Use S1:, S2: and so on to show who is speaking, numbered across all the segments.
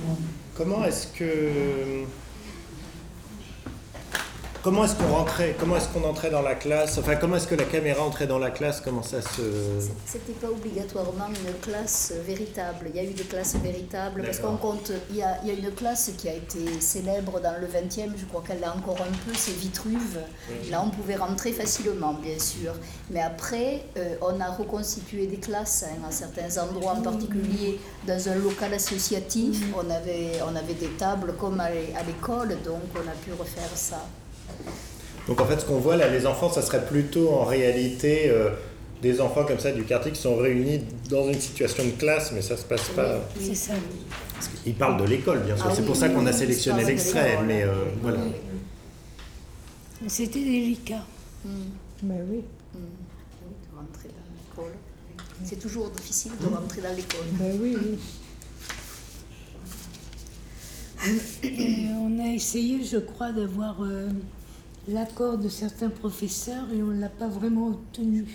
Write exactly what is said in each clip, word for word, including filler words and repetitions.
S1: Comment est-ce que... Comment est-ce qu'on rentrait, comment est-ce qu'on entrait dans la classe, enfin comment est-ce que la caméra entrait dans la classe, comment ça se...
S2: C'était pas obligatoirement une classe véritable, il y a eu des classes véritables, parce qu'on compte, il y, a, il y a une classe qui a été célèbre dans le vingtième, je crois qu'elle l'a encore un peu, c'est Vitruve, oui. Là on pouvait rentrer facilement bien sûr, mais après euh, on a reconstitué des classes hein, à certains endroits en particulier, dans un local associatif, on avait, on avait des tables comme à l'école, donc on a pu refaire ça.
S1: Donc en fait ce qu'on voit là, les enfants, ça serait plutôt en réalité euh, des enfants comme ça du quartier qui sont réunis dans une situation de classe, mais ça se passe pas...
S2: Oui, c'est ça.
S1: Parce qu'ils parlent de l'école bien sûr, ah, c'est oui, pour ça qu'on a sélectionné l'extrait, mais euh, oui, voilà.
S3: Oui. C'était délicat.
S2: Mmh.
S3: Ben oui.
S2: Mmh. Oui, de rentrer dans l'école. C'est toujours difficile de rentrer dans l'école.
S3: Ben oui, oui. Et on a essayé, je crois, d'avoir euh, l'accord de certains professeurs et on ne l'a pas vraiment obtenu.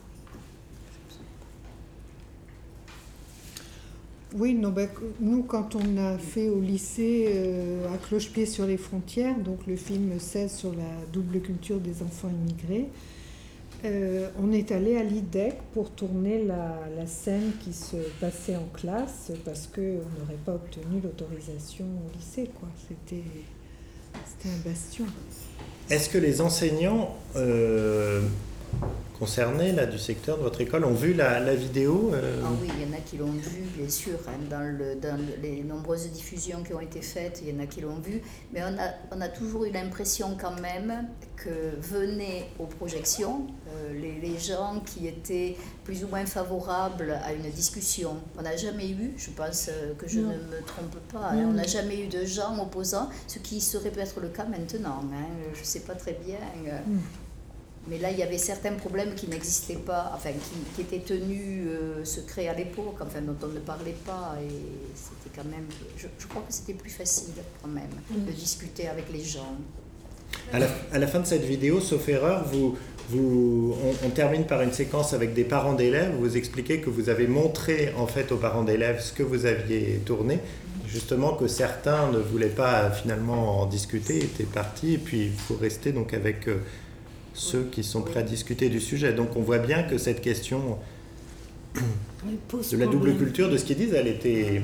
S4: Oui, non, ben, nous, quand on a fait au lycée euh, à Cloche-Pied sur les frontières, donc le film seize sur la double culture des enfants immigrés, Euh, on est allé à l'I D E C pour tourner la, la scène qui se passait en classe parce qu'on n'aurait pas obtenu l'autorisation au lycée, quoi. C'était, c'était un bastion.
S1: Est-ce que les enseignants euh, concernés là, du secteur de votre école ont vu la, la vidéo euh...
S2: Ah oui, il y en a qui l'ont vu, bien sûr, hein, dans, le, dans le, les nombreuses diffusions qui ont été faites, il y en a qui l'ont vu, mais on a, on a toujours eu l'impression quand même que venaient aux projections euh, les, les gens qui étaient plus ou moins favorables à une discussion. On n'a jamais eu, je pense que je non. ne me trompe pas, hein, on n'a jamais eu de gens opposants, ce qui serait peut-être le cas maintenant, hein, je ne sais pas très bien. Euh, mm. Mais là, il y avait certains problèmes qui n'existaient pas, enfin, qui, qui étaient tenus euh, secrets à l'époque, enfin, dont on ne parlait pas, et c'était quand même... Je, je crois que c'était plus facile, quand même, mmh. de discuter avec les gens.
S1: À la, à la fin de cette vidéo, sauf erreur, vous, vous, on, on termine par une séquence avec des parents d'élèves, vous expliquez que vous avez montré, en fait, aux parents d'élèves ce que vous aviez tourné, justement que certains ne voulaient pas, finalement, en discuter, étaient partis, et puis il faut rester, donc, avec... Euh, ceux qui sont prêts à discuter du sujet. Donc on voit bien que cette question de la double culture, de ce qu'ils disent, elle était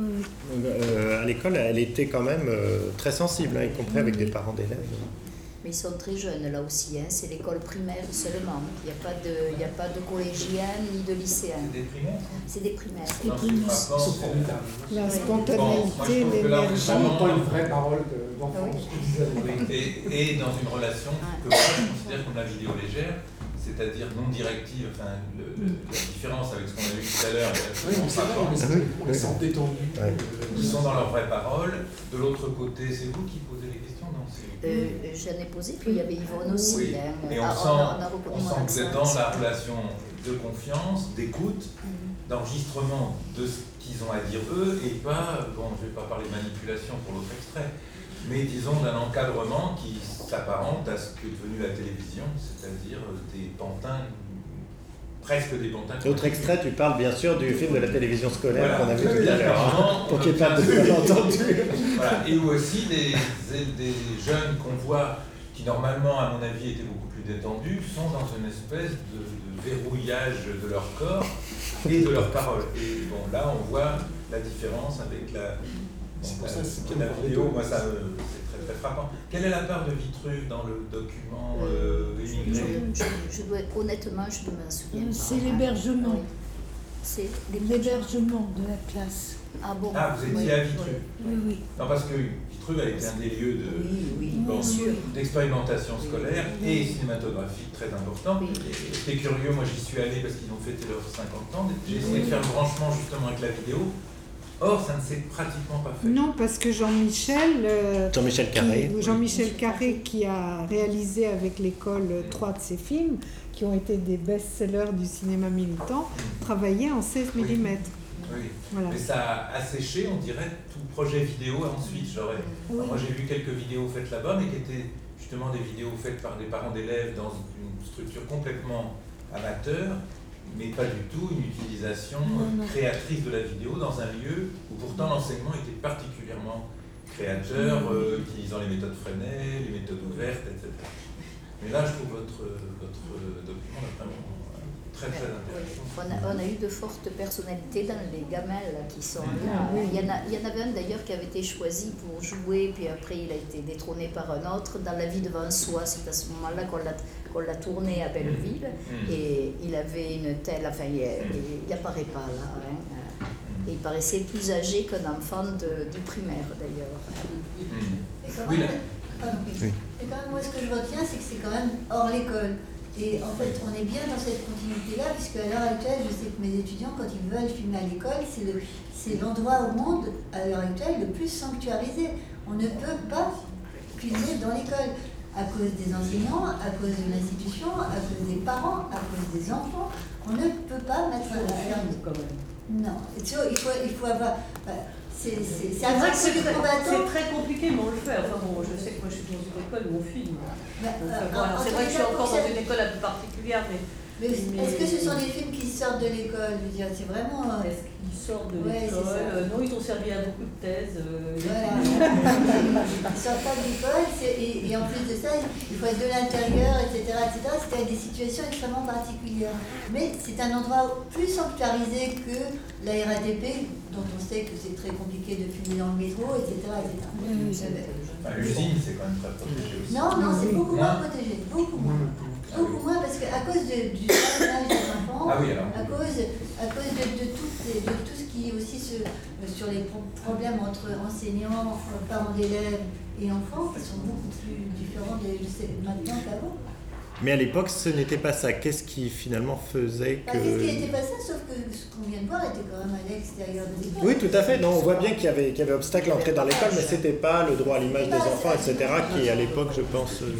S1: euh, à l'école, elle était quand même euh, très sensible, hein, y compris avec des parents d'élèves.
S2: Mais ils sont très jeunes là aussi, hein. C'est l'école primaire seulement. Il n'y a pas de, il n'y a pas de collégiens ni de lycéens.
S5: C'est des primaires.
S2: C'est des primaires.
S5: C'est des primaires.
S4: La spontanéité,
S5: bon,
S4: l'énergie.
S6: Ça n'a pas une vraie parole d'enfant,
S2: oui.
S6: ce que disait.
S5: Oui. Et, et dans une relation que moi je considère comme la vidéo légère, c'est-à-dire non directive, enfin, le, le, la différence avec ce qu'on a vu tout à l'heure est absolument frappante.
S6: On les sent détendus.
S5: Ouais. Ils sont dans leurs vraies paroles. De l'autre côté, c'est vous qui posez les questions, non?
S2: Euh, J'en ai posé, puis il y avait Yvonne aussi.
S5: Oui.
S2: Hein.
S5: Et on,
S2: ah,
S5: sent,
S2: on, a, on, a
S5: on sent que vous êtes dans la relation de confiance, d'écoute, mm-hmm. d'enregistrement de ce qu'ils ont à dire eux, et pas, bon, je ne vais pas parler de manipulation pour l'autre extrait, mais disons d'un encadrement qui s'apparente à ce qu'est devenu la télévision, c'est-à-dire des pantins, presque des pantins.
S1: L'autre extrait, tu parles bien sûr du film de la télévision scolaire, voilà, qu'on a vu tout à l'heure,
S5: pour
S1: qu'il n'y ait pas de malentendu.
S5: Voilà, et aussi des, des jeunes qu'on voit, qui normalement, à mon avis, étaient beaucoup plus détendus, sont dans une espèce de, de verrouillage de leur corps et de leurs paroles. Et bon, là, on voit la différence avec la...
S6: C'est pour
S5: la,
S6: ça que
S5: la, la vidéo, moi, ça, c'est très, très frappant. Quelle est la part de Vitruve dans le document euh, immigré?
S2: je, je, je dois, Honnêtement, je ne m'en souviens pas.
S3: C'est l'hébergement.
S2: Oui. C'est
S3: l'hébergement de la classe.
S2: Ah bon?
S5: Ah, vous étiez
S2: oui,
S5: à Vitruve?
S3: Oui, oui.
S5: Non, parce que Vitruve a été un des lieux de,
S2: oui, oui,
S5: bon, d'expérimentation
S2: oui,
S5: scolaire
S2: oui.
S5: et cinématographique très important.
S2: Oui.
S5: C'était curieux, moi j'y suis allé parce qu'ils ont fêté leurs cinquante ans. J'ai essayé de faire le branchement justement avec la vidéo. Or, ça ne s'est pratiquement pas fait.
S4: Non, parce que Jean-Michel... Euh,
S1: Jean-Michel Carré.
S4: Qui, Jean-Michel Carré, qui a réalisé avec l'école trois de ses films, qui ont été des best-sellers du cinéma militant, travaillait en seize millimètres.
S5: Oui,
S4: voilà.
S5: Mais ça a asséché, on dirait, tout projet vidéo ensuite. J'aurais...
S4: Oui.
S5: Moi, j'ai vu quelques vidéos faites là-bas, mais qui étaient justement des vidéos faites par des parents d'élèves dans une structure complètement amateur. mais pas du tout une utilisation
S3: Non, non.
S5: créatrice de la vidéo dans un lieu où pourtant l'enseignement était particulièrement créateur, euh, utilisant les méthodes Freinet, les méthodes ouvertes, et cetera. Mais là, je trouve votre, votre document là, vraiment très très intéressant.
S2: On a, on a eu de fortes personnalités dans les gamelles qui sont là. Il y en a, il y en avait un d'ailleurs qui avait été choisi pour jouer, puis après il a été détrôné par un autre. Dans La vie devant soi, c'est à ce moment-là qu'on l'a, qu'on l'a tourné à Belleville.
S5: Mmh. Et
S2: il avait une telle, enfin il n'apparaît pas là. Hein. Et il paraissait plus âgé qu'un enfant de, du primaire d'ailleurs.
S7: Et quand
S5: Oui,
S7: même,
S5: là.
S7: pardon.
S1: Oui.
S7: Et quand même, moi, ce que je retiens, c'est que c'est quand même hors l'école. Et en fait, on est bien dans cette continuité-là, puisque à l'heure actuelle, je sais que mes étudiants, quand ils veulent filmer à l'école, c'est, le, c'est l'endroit au monde, à l'heure actuelle, le plus sanctuarisé. On ne peut pas filmer dans l'école, à cause des enseignants, à cause de l'institution, à cause des parents, à cause des enfants. On ne peut pas mettre un ferme.
S8: quand même.
S7: Non, tu vois, il faut, il faut avoir... Bah, c'est, c'est, c'est
S8: C'est vrai que c'est
S7: du
S8: très,
S7: combattant.
S8: c'est très compliqué, mais on le fait. Enfin bon, je sais que moi je suis dans une école où on filme.
S7: Bah,
S8: Donc,
S7: euh,
S8: bon, alors,
S7: en
S8: c'est
S7: tout
S8: vrai que je suis
S7: cas,
S8: encore
S7: pour
S8: dans
S7: ça-
S8: une école un peu particulière, mais
S7: Mais est-ce que ce sont des films qui sortent de l'école? Je veux dire, c'est vraiment... euh,
S8: est-ce qu'ils sortent de
S7: Ouais, c'est
S8: l'école?
S7: ça.
S8: Euh, Non, ils ont servi à beaucoup de thèses. euh,
S7: Voilà.
S8: étudiants.
S7: Ils sortent pas de l'école, c'est- et, et en plus de ça, il faut être de l'intérieur, et cetera, et cetera. C'était des situations extrêmement particulières. Mais c'est un endroit plus sanctuarisé que la R A T P, dont on sait que c'est très compliqué de filmer dans le métro, et cetera, et cetera.
S3: Oui,
S7: Euh,
S5: Enfin, l'usine, c'est quand même très protégé aussi.
S7: Non, non, c'est beaucoup
S5: Moins.
S7: moins protégé, beaucoup moins. Beaucoup moins parce qu'à cause de- du parrainage des enfants,
S5: Ah oui, alors.
S7: à cause, à cause de, de, toutes les- de tout ce qui est aussi se- euh, sur les pro- problèmes entre enseignants, euh, parents d'élèves et enfants, qui sont beaucoup plus différents de, de ces- maintenant qu'avant.
S1: Mais à l'époque, ce n'était pas ça. Qu'est-ce qui finalement faisait
S7: Bah,
S1: que...
S7: Qu'est-ce qui n'était pas ça, sauf que ce qu'on vient de voir était quand même à l'extérieur de l'école.
S1: Oui, tout à fait. Non, on voit bien qu'il y avait, qu'il y avait obstacle à l'entrée dans l'école, mais c'était pas le droit à l'image des enfants, et cetera, qui à l'époque, je pense, euh,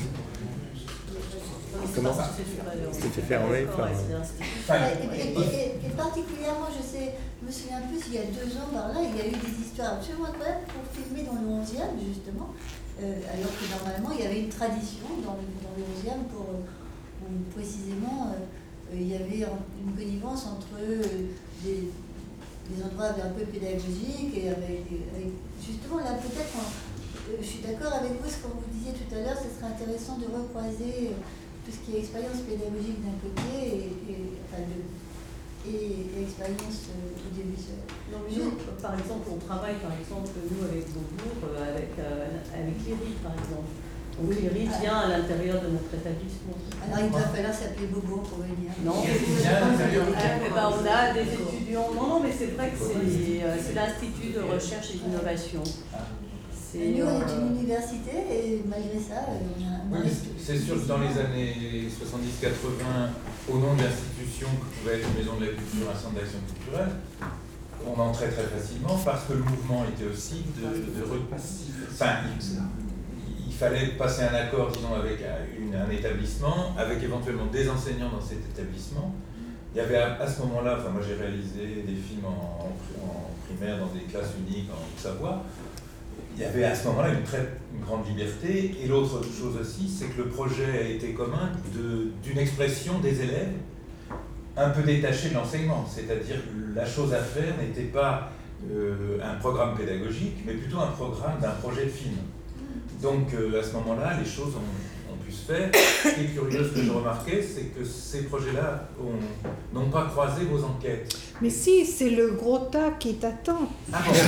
S1: comment
S8: C'était
S1: fait fermer par-
S5: Enfin,
S7: Et, et- et- et particulièrement, je sais, je me souviens plus, il y a deux ans par là, il y a eu des histoires absolument incroyables pour filmer dans le onzième, justement, euh, alors que normalement, il y avait une tradition dans le, dans le onzième pour, euh, où précisément, euh, euh, il y avait une connivence entre euh, des, des endroits un peu pédagogiques et avec, avec- justement, là, peut-être, euh, je suis d'accord avec vous, ce que vous disiez tout à l'heure, ce serait intéressant de recroiser euh, tout ce qui est expérience pédagogique d'un côté et, et, enfin, de, et, et expérience euh, audiovisuelle.
S8: Non, mais nous, par exemple, on travaille, par exemple, nous avec Beaubourg, euh, avec, euh, avec l'I R I, par exemple. Donc l'I R I vient à l'intérieur de notre établissement.
S7: Alors il doit falloir s'appeler Bobo pour venir.
S8: Non,
S5: Qu'est-ce qu'il y a à l'intérieur?
S8: Ah, eh ben, on a des étudiants. Non, non, mais c'est vrai que c'est, euh, c'est l'Institut de recherche et d'innovation. C'est,
S7: Nous, on est
S8: euh,
S7: une université et malgré ça, on a
S5: Oui, mais c'est- c'est sûr que dans les années soixante-dix quatre-vingts, au nom de l'institution que pouvait être une maison de la culture, un centre d'action culturelle, on entrait très facilement parce que le mouvement était aussi de, de repasser. Enfin, il, il fallait passer un accord, disons, avec un, une- un établissement, avec éventuellement des enseignants dans cet établissement. Il y avait à, à ce moment-là, enfin moi j'ai réalisé des films en, en, en primaire dans des classes uniques en Haute-Savoie. Il y avait à ce moment-là une très une grande liberté. Et l'autre chose aussi, c'est que le projet a été commun de, d'une expression des élèves un peu détachée de l'enseignement. C'est-à-dire la chose à faire n'était pas euh, un programme pédagogique, mais plutôt un programme d'un projet de film. Donc euh, à ce moment-là, les choses ont, ont pu se faire. Ce qui est curieux, ce que je remarquais, c'est que ces projets-là ont- n'ont pas croisé vos enquêtes.
S4: Mais si, c'est le gros tas qui t'attend.
S5: Ah bon.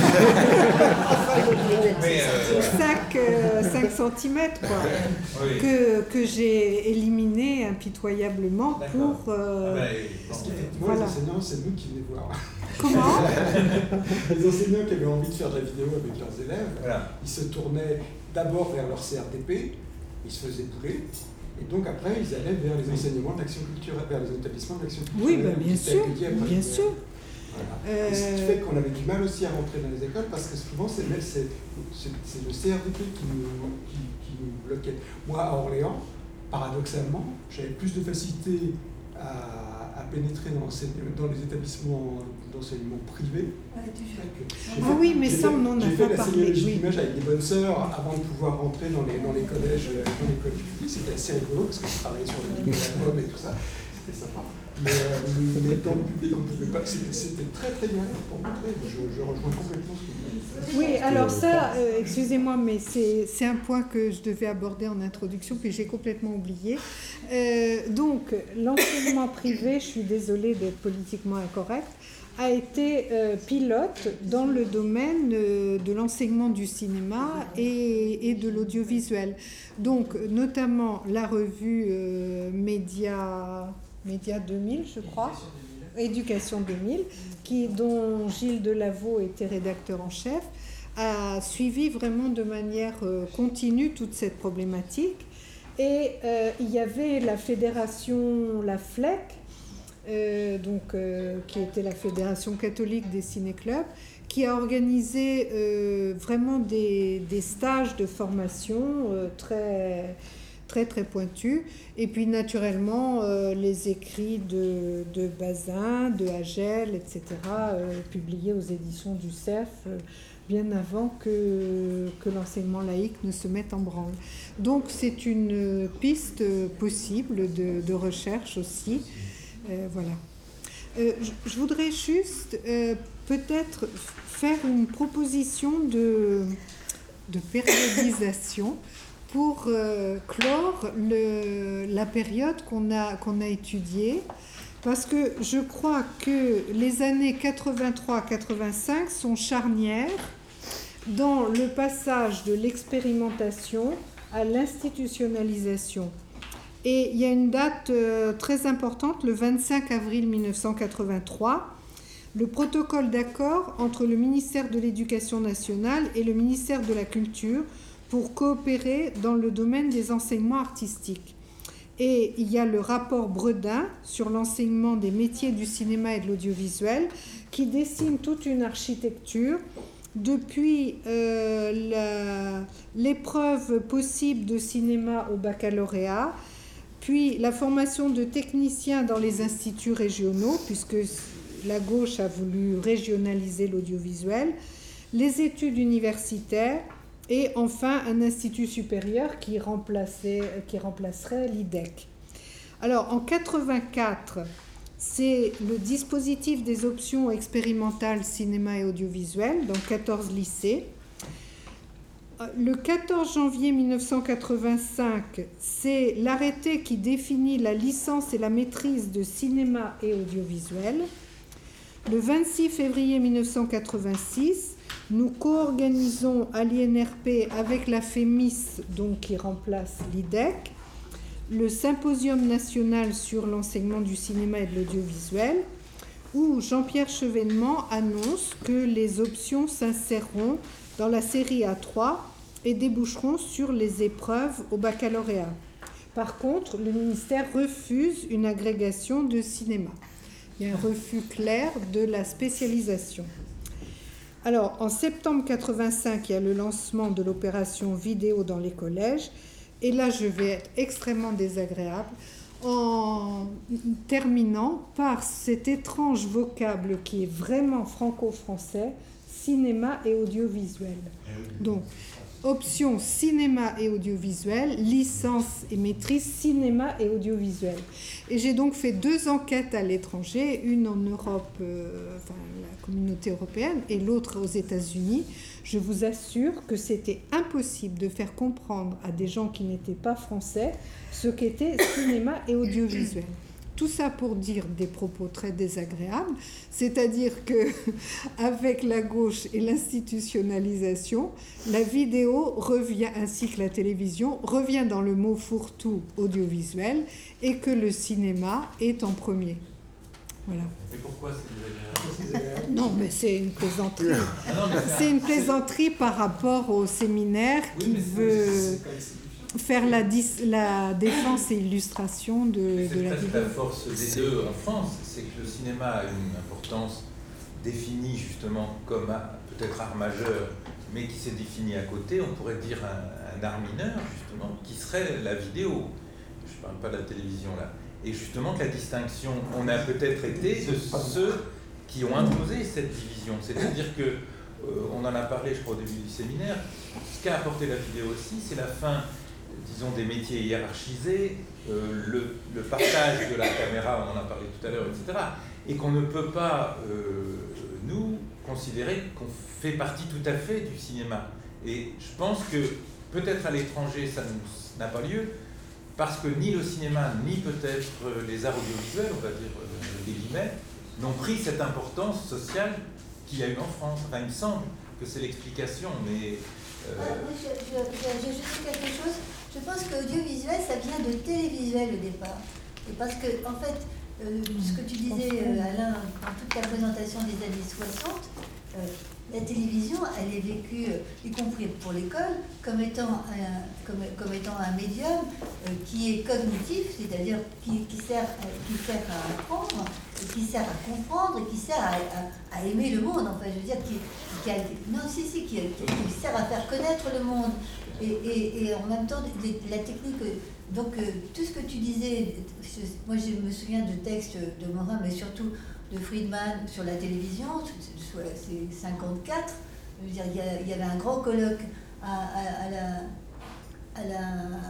S5: Mais, euh,
S4: cinq centimètres, quoi.
S5: oui.
S4: Que, que j'ai éliminé impitoyablement
S5: D'accord.
S4: pour... euh,
S5: Ah ben,
S6: Parce
S5: bon,
S6: qu'effectivement,
S4: Voilà.
S6: les enseignants, c'est nous qui venons voir.
S4: Comment
S6: Les enseignants qui avaient envie de faire de la vidéo avec leurs élèves,
S5: voilà.
S6: ils se tournaient d'abord vers leur C R T P, ils se faisaient bouler, et donc après, ils allaient vers les enseignements d'action culturelle, vers les établissements d'action
S4: Oui,
S6: culturelle.
S4: bah, bien
S6: qui étaient
S4: sûr,
S6: accueillis après.
S4: bien sûr.
S6: Voilà.
S4: Euh,
S6: Et ce qui fait qu'on avait du mal aussi à rentrer dans les écoles, parce que souvent, c'est, c'est, c'est, c'est le C R T P qui nous, qui, qui nous bloquait. Moi, à Orléans, paradoxalement, j'avais plus de facilité à, à pénétrer dans, dans les établissements d'enseignement privé.
S7: Ouais, toujours.
S6: J'ai
S4: Ah
S6: fait-
S4: oui, mais
S6: j'ai
S4: ça,
S6: fait-
S4: on en a
S6: J'ai
S4: pas
S6: fait la
S4: parlé,
S6: sémiologie
S4: oui.
S6: d'image avec des bonnes sœurs avant de pouvoir rentrer dans les, dans les collèges, euh, dans les collèges publics. C'était assez rigolo parce que je travaillais sur le livre de la pomme et tout ça. c'était sympa. Mais, euh, mais dans le public, on pouvait pas. C'était, c'était très très bien pour montrer. Je, je rejoins complètement ce que vous dites.
S4: Oui, alors ça, euh, excusez-moi, mais c'est, c'est un point que je devais aborder en introduction, puis j'ai complètement oublié. Euh, donc, l'enseignement privé, je suis désolée d'être politiquement incorrecte, a été euh, pilote dans le domaine euh, de l'enseignement du cinéma et, et de l'audiovisuel. Donc, notamment la revue euh, Média, Média deux mille, je crois, Éducation deux mille, qui, dont Gilles Delaveau était rédacteur en chef, a suivi vraiment de manière euh, continue toute cette problématique. Et euh, il y avait la fédération, la F L E C, Euh, donc, euh, qui était la Fédération catholique des ciné-clubs, qui a organisé euh, vraiment des, des stages de formation euh, très, très, très pointus. Et puis, naturellement, euh, les écrits de, de Bazin, de Hagel, et cetera, euh, publiés aux éditions du Cerf, euh, bien avant que, que l'enseignement laïque ne se mette en branle. Donc, c'est une piste possible de, de recherche aussi. Euh, voilà. Euh, je, je voudrais juste euh, peut-être faire une proposition de, de périodisation pour euh, clore le, la période qu'on a, qu'on a étudiée, parce que je crois que les années quatre-vingt-trois à quatre-vingt-cinq sont charnières dans le passage de l'expérimentation à l'institutionnalisation. Et il y a une date euh, très importante, le vingt-cinq avril mille neuf cent quatre-vingt-trois, le protocole d'accord entre le ministère de l'Éducation nationale et le ministère de la Culture pour coopérer dans le domaine des enseignements artistiques. Et il y a le rapport Bredin sur l'enseignement des métiers du cinéma et de l'audiovisuel qui dessine toute une architecture depuis euh, la, l'épreuve possible de cinéma au baccalauréat, puis la formation de techniciens dans les instituts régionaux, puisque la gauche a voulu régionaliser l'audiovisuel, les études universitaires et enfin un institut supérieur qui, remplaçait, qui remplacerait l'I D E C. Alors en quatre-vingt-quatre, c'est le dispositif des options expérimentales cinéma et audiovisuel dans quatorze lycées. Le quatorze janvier mille neuf cent quatre-vingt-cinq, c'est l'arrêté qui définit la licence et la maîtrise de cinéma et audiovisuel. Le vingt-six février mille neuf cent quatre-vingt-six, nous co-organisons à l'I N R P avec la FEMIS, donc qui remplace l'I D E C, le Symposium national sur l'enseignement du cinéma et de l'audiovisuel, où Jean-Pierre Chevènement annonce que les options s'inséreront dans la série A trois et déboucheront sur les épreuves au baccalauréat. Par contre, le ministère refuse une agrégation de cinéma. Il y a un refus clair de la spécialisation. Alors, en septembre quatre-vingt-cinq, il y a le lancement de l'opération vidéo dans les collèges. Et là, je vais être extrêmement désagréable en terminant par cet étrange vocable qui est vraiment franco-français, cinéma et audiovisuel. Donc, option cinéma et audiovisuel, licence et maîtrise cinéma et audiovisuel. Et j'ai donc fait deux enquêtes à l'étranger, une en Europe, euh, enfin la communauté européenne, et l'autre aux États-Unis. Je vous assure que c'était impossible de faire comprendre à des gens qui n'étaient pas français ce qu'était cinéma et audiovisuel. Tout ça pour dire des propos très désagréables, c'est-à-dire qu'avec la gauche et l'institutionnalisation, la vidéo revient, ainsi que la télévision, revient dans le mot fourre-tout audiovisuel et que le cinéma est en premier. Voilà.
S5: Mais pourquoi c'est désagréable ?
S4: Non, mais c'est une plaisanterie.
S5: Ah non, mais
S4: c'est une plaisanterie par rapport au séminaire
S5: oui,
S4: qui
S5: mais
S4: veut
S5: c'est, c'est, c'est...
S4: faire la, dis- la défense et illustration de,
S5: c'est
S4: de la
S5: presque
S4: vidéo.
S5: la force des deux en France, c'est que le cinéma a une importance définie justement comme un, peut-être art majeur, mais qui s'est défini à côté, on pourrait dire un, un art mineur justement, qui serait la vidéo. Je ne parle pas de la télévision là. Et justement que la distinction, on a peut-être été de ceux qui ont imposé cette division. C'est-à-dire que, euh, on en a parlé je crois au début du séminaire, ce qu'a apporté la vidéo aussi, c'est la fin disons, des métiers hiérarchisés, euh, le, le partage de la caméra, on en a parlé tout à l'heure, et cetera. Et qu'on ne peut pas, euh, nous, considérer qu'on fait partie tout à fait du cinéma. Et je pense que peut-être à l'étranger, ça n'a pas lieu, parce que ni le cinéma, ni peut-être les arts audiovisuels, on va dire euh, des guillemets, n'ont pris cette importance sociale qu'il y a eu en France. Enfin, il me semble que c'est l'explication, mais... Euh...
S7: Ah, moi, je, je, je, je sais quelque chose. Je pense que l'audiovisuel, ça vient de télévisuel au départ. Et parce que, en fait, euh, ce que tu disais, euh, Alain, dans toute ta présentation des années soixante, euh, la télévision, elle est vécue, euh, y compris pour l'école, comme étant un, comme, comme étant un médium euh, qui est cognitif, c'est-à-dire qui, qui, sert, euh, qui sert à apprendre, qui sert à comprendre et qui sert à, à, à aimer le monde. Enfin, je veux dire, qui, qui a, non, si, si, qui, qui, qui sert à faire connaître le monde. Et, et, et en même temps, la technique, donc euh, tout ce que tu disais, moi je me souviens de textes de Morin, mais surtout de Friedman sur la télévision, c'est cinquante-quatre, je veux dire, il y, a, il y avait un grand colloque à, à, à, la, à, la,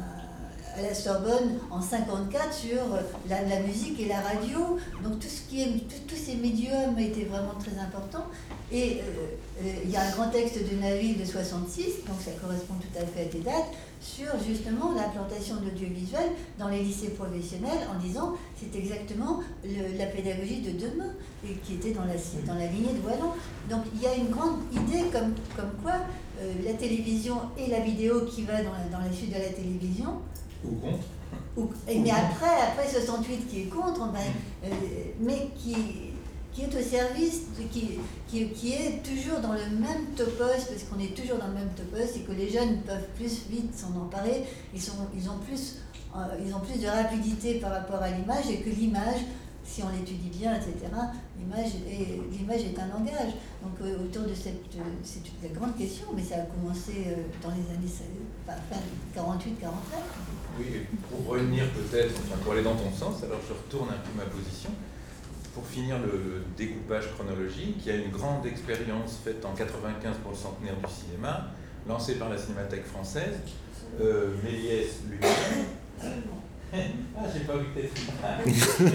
S7: à la Sorbonne en cinquante-quatre sur la, la musique et la radio, donc tout ce qui est, tout, tous ces médiums étaient vraiment très importants. Et euh, euh, il y a un grand texte de Naville de soixante-six, donc ça correspond tout à fait à tes dates, sur justement l'implantation de l'audiovisuel dans les lycées professionnels en disant c'est exactement le, la pédagogie de demain et qui était dans la, dans la lignée de Wallon. Donc il y a une grande idée comme, comme quoi euh, la télévision et la vidéo qui va dans la, dans la suite de la télévision.
S5: Ou contre.
S7: Ou, et, mais après, après soixante-huit qui est contre, ben, euh, mais qui... qui est au service, de, qui, qui, qui est toujours dans le même topos, parce qu'on est toujours dans le même topos, et que les jeunes peuvent plus vite s'en emparer, ils, sont, ils, ont plus, euh, ils ont plus de rapidité par rapport à l'image, et que l'image, si on l'étudie bien, et cetera, l'image est, l'image est un langage. Donc euh, autour de cette, euh, c'est une grande question, mais ça a commencé euh, dans les années enfin, quarante-huit quarante-neuf.
S5: Oui, pour revenir peut-être, enfin, pour aller dans ton sens, alors je retourne un peu ma position. Pour finir le découpage chronologique, il y a une grande expérience faite en quatre-vingt-quinze pour le centenaire du cinéma, lancée par la Cinémathèque française, euh, Méliès lui-même. Ah, j'ai pas vu que t'es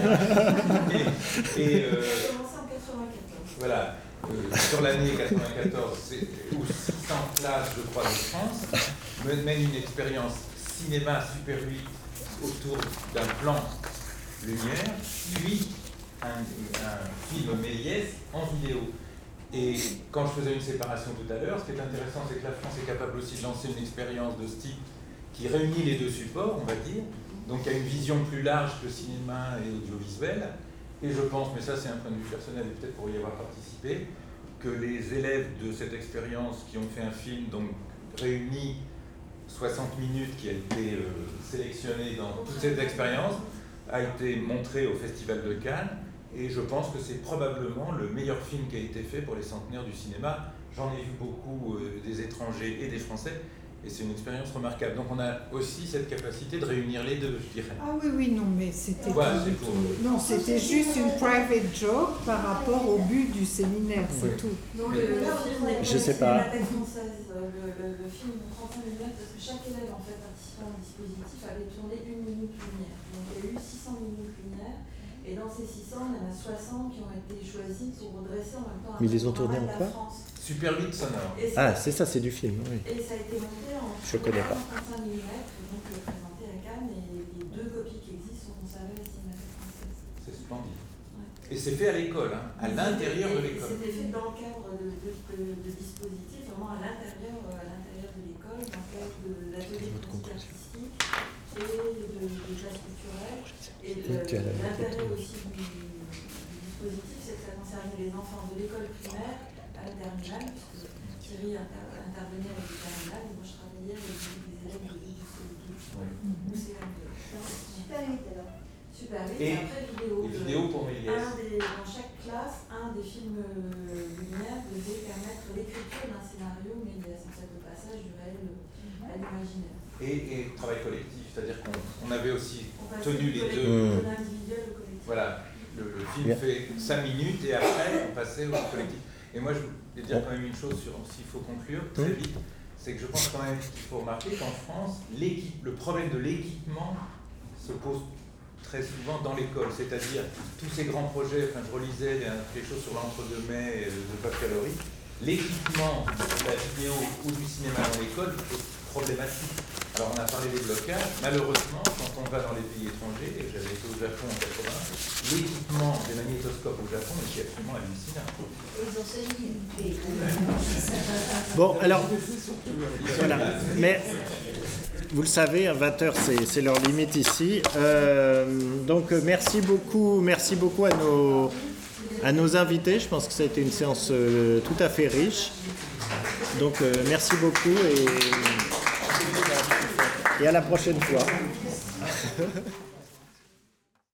S5: Et, et euh,
S8: commencé en quatre-vingt-quatorze.
S5: Voilà, euh, sur l'année quatre-vingt-quatorze, où six cents classes, je crois, de France mènent une expérience cinéma Super huit autour d'un plan lumière, puis Un, un film Méliès en vidéo. Et quand je faisais une séparation tout à l'heure, ce qui est intéressant, c'est que la France est capable aussi de lancer une expérience de ce type qui réunit les deux supports, on va dire. Donc il y a une vision plus large que cinéma et audiovisuel. Et je pense, mais ça c'est un point de vue personnel et peut-être pour y avoir participé, que les élèves de cette expérience qui ont fait un film, donc réuni soixante minutes, qui a été euh, sélectionné dans toute cette expérience, a été montré au Festival de Cannes. Et je pense que c'est probablement le meilleur film qui a été fait pour les centenaires du cinéma. J'en ai vu beaucoup euh, des étrangers et des Français, et c'est une expérience remarquable. Donc on a aussi cette capacité de réunir les deux, je dirais.
S4: Ah oui, oui, non, mais c'était
S5: ouais,
S4: tout,
S5: c'est pour...
S4: tout. Non, c'était juste une private joke par rapport au but du séminaire, c'est
S1: oui.
S4: tout.
S8: Donc le, le film,
S1: je sais pas.
S8: La tête française, le, le, le film de trente-cinq minutes, parce que chaque élève en fait participant au dispositif avait tourné une minute lumière. Donc il y a eu six cents minutes lumière. Et dans ces six cents, il y en a soixante qui ont été choisis pour redresser en même temps un
S1: Mais ils les ont tournés en
S8: panorama de
S1: quoi?
S8: la France.
S5: Super huit sonore.
S1: Ah, c'est ça, c'est du film, oui.
S8: Et ça a été monté en
S1: Je connais pas.
S8: trente-cinq millimètres, donc euh, présenté à Cannes, et les deux copies qui existent sont conservées à la Cinémathèque française.
S5: C'est splendide.
S8: Ouais.
S5: Et c'est fait à l'école, hein, à l'intérieur de l'école.
S8: C'était fait dans le cadre de, de, de, de dispositifs, vraiment à l'intérieur, à l'intérieur de l'école, dans le cadre de l'atelier de pratique artistique et de, de classe culturelle. Et l'intérêt aussi du, du dispositif, c'est que ça concernait les enfants de l'école primaire à la terminale, puisque Thierry inter, intervenait avec les terminales, et moi je travaillais avec des élèves du dispositif.
S5: Oui.
S7: Super huit alors.
S8: Super huit,
S5: et,
S8: et après vidéo.
S5: Et vidéo pour Méliès.
S8: Un des, dans chaque classe, un des films euh, lumière devait permettre l'écriture d'un scénario Méliès, en fait, le passage du réel à l'imaginaire.
S5: Et, et travail collectif, c'est-à-dire qu'on avait aussi
S8: on
S5: tenu les deux.
S8: De l'individuel au collectif.
S5: Voilà, le, le film yeah. fait cinq minutes et après on passait au collectif. Et moi je voulais dire quand même une chose sur s'il faut conclure très vite, c'est que je pense quand même qu'il faut remarquer qu'en France, le problème de l'équipement se pose très souvent dans l'école, c'est-à-dire tous ces grands projets, enfin je relisais des choses sur l'entre-deux-mai de Paul Calori, l'équipement de la vidéo ou du cinéma dans l'école est problématique. Alors on a parlé des blocages, malheureusement quand on va dans les pays étrangers, et j'avais été au Japon en quatre-vingts, l'équipement des magnétoscopes au Japon est absolument hallucinant.
S1: Bon alors, voilà, mais vous le savez, à vingt heures c'est leur limite ici. Euh, donc merci beaucoup, merci beaucoup à nos, à nos invités, je pense que ça a été une séance euh, tout à fait riche. Donc euh, merci beaucoup et... Et à la prochaine fois.